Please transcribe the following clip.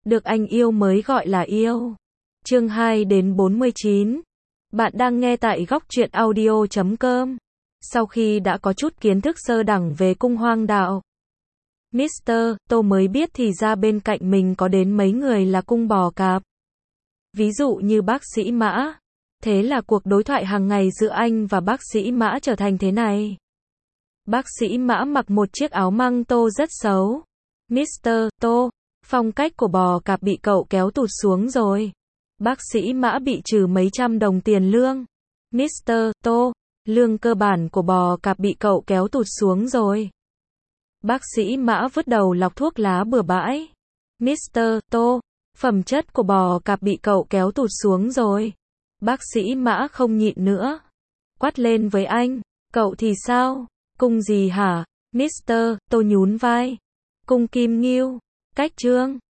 Được anh yêu mới gọi là yêu. Chương 2 đến 49. Bạn đang nghe tại góc truyện audio.com. Sau khi đã có chút kiến thức sơ đẳng về cung hoang đạo, Mr. Tô mới biết thì ra bên cạnh mình có đến mấy người là cung bò cạp. Ví dụ như bác sĩ Mã. Thế là cuộc đối thoại hàng ngày giữa anh và bác sĩ Mã trở thành thế này. Bác sĩ Mã mặc một chiếc áo măng tô rất xấu. Mr. Tô, phong cách của bò cạp bị cậu kéo tụt xuống rồi. Bác sĩ Mã bị trừ mấy trăm đồng tiền lương. Mr. Tô, lương cơ bản của bò cạp bị cậu kéo tụt xuống rồi. Bác sĩ Mã vứt đầu lọc thuốc lá bừa bãi. Mr. Tô, phẩm chất của bò cạp bị cậu kéo tụt xuống rồi. Bác sĩ Mã không nhịn nữa, quát lên với anh, cậu thì sao? Cung gì hả? Mr. Tô nhún vai. Cung Kim Ngưu. Cách Trương.